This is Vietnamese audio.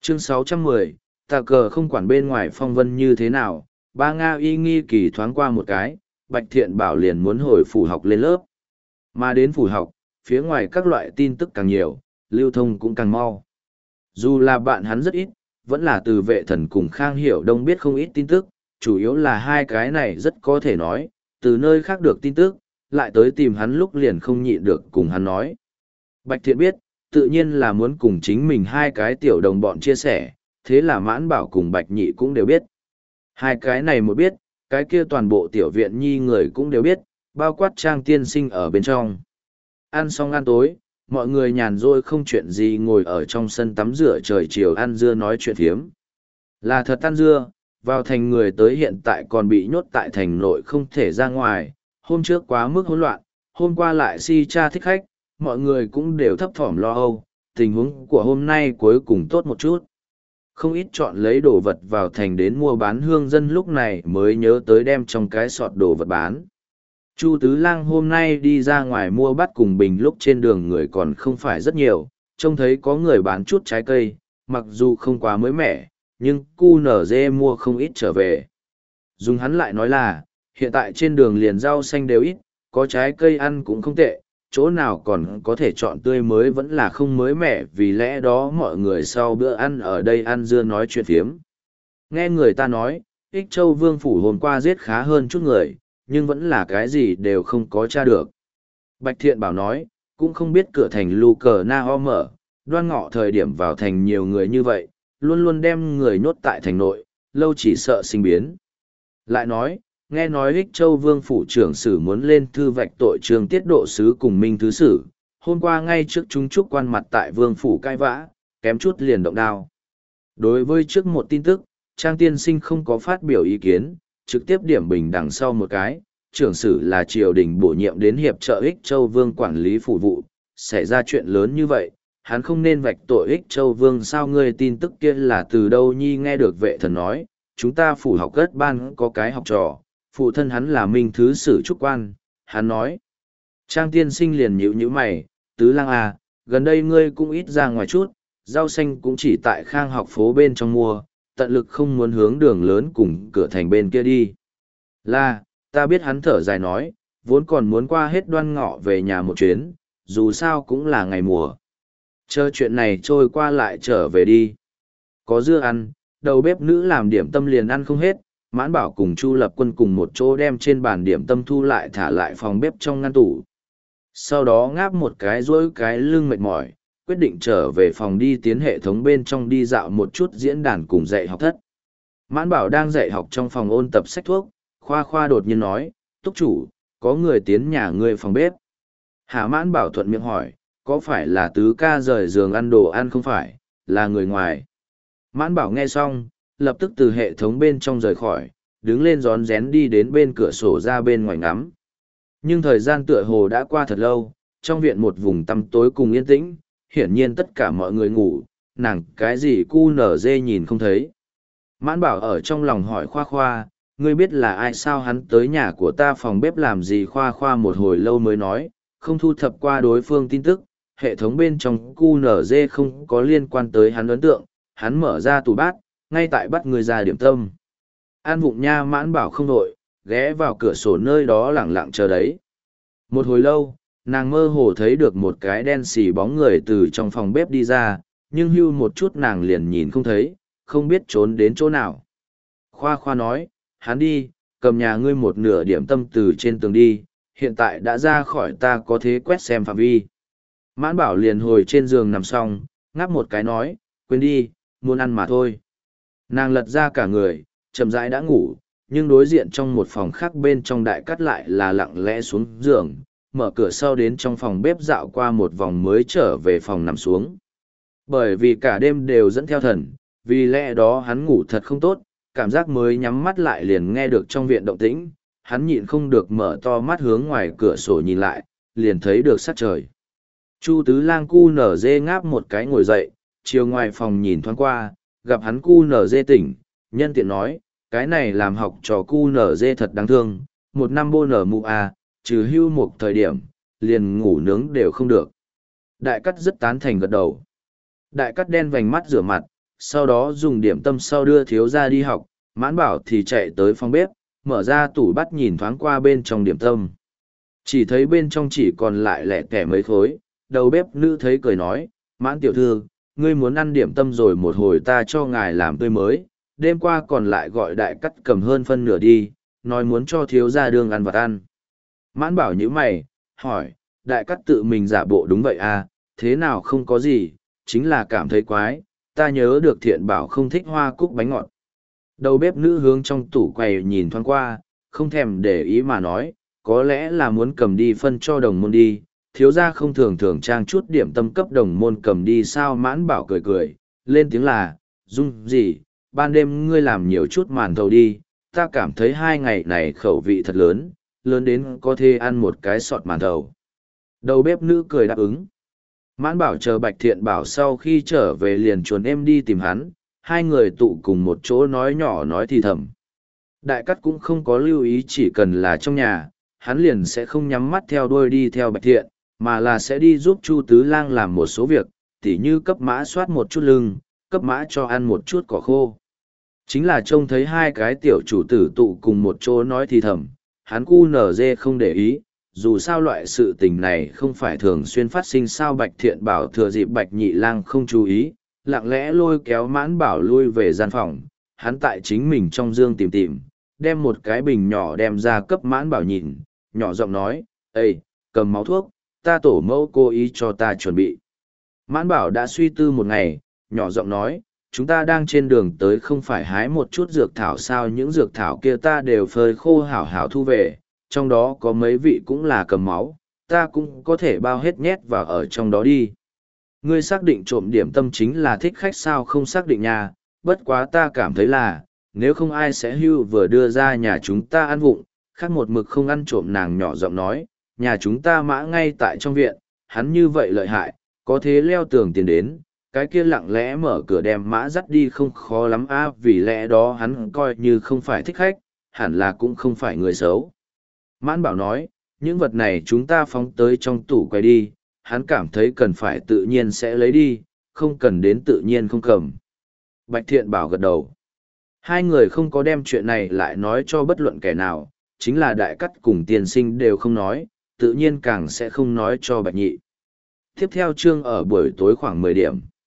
Chương 610, tà cờ không quản bên ngoài phong vân như thế nào, ba Nga y nghi kỳ thoáng qua một cái, Bạch Thiện Bảo liền muốn hồi phủ học lên lớp. Mà đến phủ học, phía ngoài các loại tin tức càng nhiều, lưu thông cũng càng mau. Dù là bạn hắn rất ít, vẫn là từ Vệ Thần cùng Khang Hiểu Đông biết không ít tin tức, chủ yếu là hai cái này rất có thể nói, từ nơi khác được tin tức, lại tới tìm hắn lúc liền không nhịn được cùng hắn nói. Bạch Thiện biết, tự nhiên là muốn cùng chính mình hai cái tiểu đồng bọn chia sẻ, thế là Mãn Bảo cùng Bạch Nhị cũng đều biết. Hai cái này một biết, cái kia toàn bộ tiểu viện nhi người cũng đều biết, bao quát Trang tiên sinh ở bên trong. Ăn xong ăn tối, mọi người nhàn rỗi không chuyện gì ngồi ở trong sân tắm rửa trời chiều ăn dưa nói chuyện thiếm. Là thật ăn dưa, vào thành người tới hiện tại còn bị nhốt tại thành nội không thể ra ngoài, hôm trước quá mức hỗn loạn, hôm qua lại si cha thích khách, mọi người cũng đều thấp thỏm lo âu, tình huống của hôm nay cuối cùng tốt một chút. Không ít chọn lấy đồ vật vào thành đến mua bán hương dân lúc này mới nhớ tới đem trong cái sọt đồ vật bán. Chu Tứ Lang hôm nay đi ra ngoài mua bát cùng bình lúc trên đường người còn không phải rất nhiều, trông thấy có người bán chút trái cây, mặc dù không quá mới mẻ, nhưng cu nở dê mua không ít trở về. Dùng hắn lại nói là, hiện tại trên đường liền rau xanh đều ít, có trái cây ăn cũng không tệ, chỗ nào còn có thể chọn tươi mới vẫn là không mới mẻ, vì lẽ đó mọi người sau bữa ăn ở đây ăn dưa nói chuyện phiếm. Nghe người ta nói, Ích Châu Vương Phủ hôm qua giết khá hơn chút người, nhưng vẫn là cái gì đều không có tra được. Bạch Thiện Bảo nói, cũng không biết cửa thành Lu Cờ Na Ho mở, Đoan Ngọ thời điểm vào thành nhiều người như vậy, luôn luôn đem người nhốt tại thành nội, lâu chỉ sợ sinh biến. Lại nói, nghe nói Ích Châu Vương Phủ trưởng sử muốn lên thư vạch tội trường tiết độ sứ cùng Minh Thứ Sử, hôm qua ngay trước chúng trúc quan mặt tại Vương Phủ cai vã, kém chút liền động đao. Đối với trước một tin tức, Trang tiên sinh không có phát biểu ý kiến, trực tiếp điểm bình đằng sau một cái, trưởng sử là triều đình bổ nhiệm đến hiệp trợ Ích Châu Vương quản lý phủ vụ, xảy ra chuyện lớn như vậy, hắn không nên vạch tội Ích Châu Vương. Sao ngươi tin tức kia là từ đâu nhi? Nghe được Vệ Thần nói, chúng ta phủ học cất ban có cái học trò, phụ thân hắn là Minh Thứ Sử trúc quan, hắn nói. Trang tiên sinh liền nhíu nhíu mày, Tứ Lang à, gần đây ngươi cũng ít ra ngoài chút, rau xanh cũng chỉ tại Khang học phố bên trong mua, tận lực không muốn hướng đường lớn cùng cửa thành bên kia đi. Là, ta biết. Hắn thở dài nói, vốn còn muốn qua hết Đoan Ngọ về nhà một chuyến, dù sao cũng là ngày mùa. Chờ chuyện này trôi qua lại trở về đi. Có dưa ăn, đầu bếp nữ làm điểm tâm liền ăn không hết, Mãn Bảo cùng Chu Lập Quân cùng một chỗ đem trên bàn điểm tâm thu lại thả lại phòng bếp trong ngăn tủ. Sau đó ngáp một cái duỗi cái lưng mệt mỏi, quyết định trở về phòng đi tiến hệ thống bên trong đi dạo một chút diễn đàn cùng dạy học thất. Mãn Bảo đang dạy học trong phòng ôn tập sách thuốc, Khoa Khoa đột nhiên nói, Túc chủ, có người tiến nhà ngươi phòng bếp. Hả? Mãn Bảo thuận miệng hỏi, có phải là Tứ ca rời giường ăn đồ ăn? Không phải, là người ngoài. Mãn Bảo nghe xong, lập tức từ hệ thống bên trong rời khỏi, đứng lên rón rén đi đến bên cửa sổ ra bên ngoài ngắm. Nhưng thời gian tựa hồ đã qua thật lâu, trong viện một vùng tăm tối cùng yên tĩnh, hiển nhiên tất cả mọi người ngủ, nàng cái gì cu nở dê nhìn không thấy. Mãn Bảo ở trong lòng hỏi Khoa Khoa, ngươi biết là ai sao? Hắn tới nhà của ta phòng bếp làm gì? Khoa Khoa một hồi lâu mới nói, không thu thập qua đối phương tin tức, hệ thống bên trong cu nở dê không có liên quan tới hắn ấn tượng, hắn mở ra tủ bát, ngay tại bắt người ra điểm tâm. An vụng nha. Mãn Bảo không đội, ghé vào cửa sổ nơi đó lẳng lặng chờ đấy. Một hồi lâu, nàng mơ hồ thấy được một cái đen xì bóng người từ trong phòng bếp đi ra, nhưng hưu một chút nàng liền nhìn không thấy, không biết trốn đến chỗ nào. Khoa Khoa nói, hắn đi, cầm nhà ngươi một nửa điểm tâm từ trên tường đi, hiện tại đã ra khỏi ta có thế quét xem phạm vi. Mãn Bảo liền hồi trên giường nằm xong, ngáp một cái nói, quên đi, muốn ăn mà thôi. Nàng lật ra cả người, chậm rãi đã ngủ, nhưng đối diện trong một phòng khác bên trong Đại Cát lại là lặng lẽ xuống giường, mở cửa sau đến trong phòng bếp dạo qua một vòng mới trở về phòng nằm xuống. Bởi vì cả đêm đều dẫn theo thần, vì lẽ đó hắn ngủ thật không tốt, cảm giác mới nhắm mắt lại liền nghe được trong viện động tĩnh, hắn nhịn không được mở to mắt hướng ngoài cửa sổ nhìn lại, liền thấy được sắc trời. Chu Tứ Lang cu nở dê ngáp một cái ngồi dậy, chiều ngoài phòng nhìn thoáng qua, gặp hắn cu nở dê tỉnh, nhân tiện nói, cái này làm học trò cu nở dê thật đáng thương, một năm bô nở mụ à, trừ hưu một thời điểm, liền ngủ nướng đều không được. Đại Cát rất tán thành gật đầu. Đại Cát đen vành mắt rửa mặt, sau đó dùng điểm tâm sau đưa thiếu gia đi học, Mãn Bảo thì chạy tới phòng bếp, mở ra tủ bắt nhìn thoáng qua bên trong điểm tâm. Chỉ thấy bên trong chỉ còn lại lẻ tẻ mấy khối, đầu bếp nữ thấy cười nói, Mãn tiểu thư, ngươi muốn ăn điểm tâm rồi một hồi ta cho ngài làm tươi mới, đêm qua còn lại gọi đại cắt cầm hơn phân nửa đi, nói muốn cho thiếu gia đường ăn vặt ăn. Mãn Bảo nhíu mày, hỏi, đại cắt tự mình giả bộ đúng vậy à, thế nào không có gì, chính là cảm thấy quái, ta nhớ được Thiện Bảo không thích hoa cúc bánh ngọt. Đầu bếp nữ hướng trong tủ quầy nhìn thoáng qua, không thèm để ý mà nói, có lẽ là muốn cầm đi phân cho đồng môn đi, thiếu gia không thường thường trang chút điểm tâm cấp đồng môn cầm đi sao. Mãn Bảo cười cười, lên tiếng là, Dung gì, ban đêm ngươi làm nhiều chút màn thầu đi, ta cảm thấy 2 ngày này khẩu vị thật lớn, lớn đến có thể ăn một cái sọt màn thầu. Đầu bếp nữ cười đáp ứng. Mãn Bảo chờ Bạch Thiện Bảo sau khi trở về liền chuồn em đi tìm hắn, hai người tụ cùng một chỗ nói nhỏ nói thì thầm. Đại cắt cũng không có lưu ý, chỉ cần là trong nhà, hắn liền sẽ không nhắm mắt theo đuôi đi theo Bạch Thiện, mà là sẽ đi giúp Chu Tứ Lang làm một số việc, tỉ như cấp mã soát một chút lưng, cấp mã cho ăn một chút cỏ khô. Chính là trông thấy hai cái tiểu chủ tử tụ cùng một chỗ nói thì thầm, hắn cu nở dê không để ý, dù sao loại sự tình này không phải thường xuyên phát sinh. Sao Bạch Thiện Bảo thừa dịp Bạch Nhị Lang không chú ý, lặng lẽ lôi kéo Mãn Bảo lui về gian phòng, hắn tại chính mình trong dương tìm tìm, đem một cái bình nhỏ đem ra cấp Mãn Bảo nhìn, nhỏ giọng nói, Ê, cầm máu thuốc, ta tổ mẫu cố ý cho ta chuẩn bị. Mãn Bảo đã suy tư một ngày, nhỏ giọng nói, chúng ta đang trên đường tới không phải hái một chút dược thảo sao, những dược thảo kia ta đều phơi khô hảo hảo thu về, trong đó có mấy vị cũng là cầm máu, ta cũng có thể bao hết nhét vào ở trong đó đi. Ngươi xác định trộm điểm tâm chính là thích khách sao? Không xác định nha, bất quá ta cảm thấy là, nếu không ai sẽ hưu vừa đưa ra nhà chúng ta ăn vụng, khác một mực không ăn trộm. Nàng nhỏ giọng nói, nhà chúng ta mã ngay tại trong viện, hắn như vậy lợi hại, có thế leo tường tiền đến, cái kia lặng lẽ mở cửa đem mã dắt đi không khó lắm a. Vì lẽ đó hắn coi như không phải thích khách, hẳn là cũng không phải người xấu. Mãn Bảo nói, những vật này chúng ta phóng tới trong tủ quay đi, hắn cảm thấy cần phải tự nhiên sẽ lấy đi, không cần đến tự nhiên không cầm. Bạch Thiện Bảo gật đầu. Hai người không có đem chuyện này lại nói cho bất luận kẻ nào, chính là đại cắt cùng tiên sinh đều không nói, tự nhiên càng sẽ không nói cho Bạch Nhị. Tiếp theo chương ở buổi tối khoảng 10 điểm.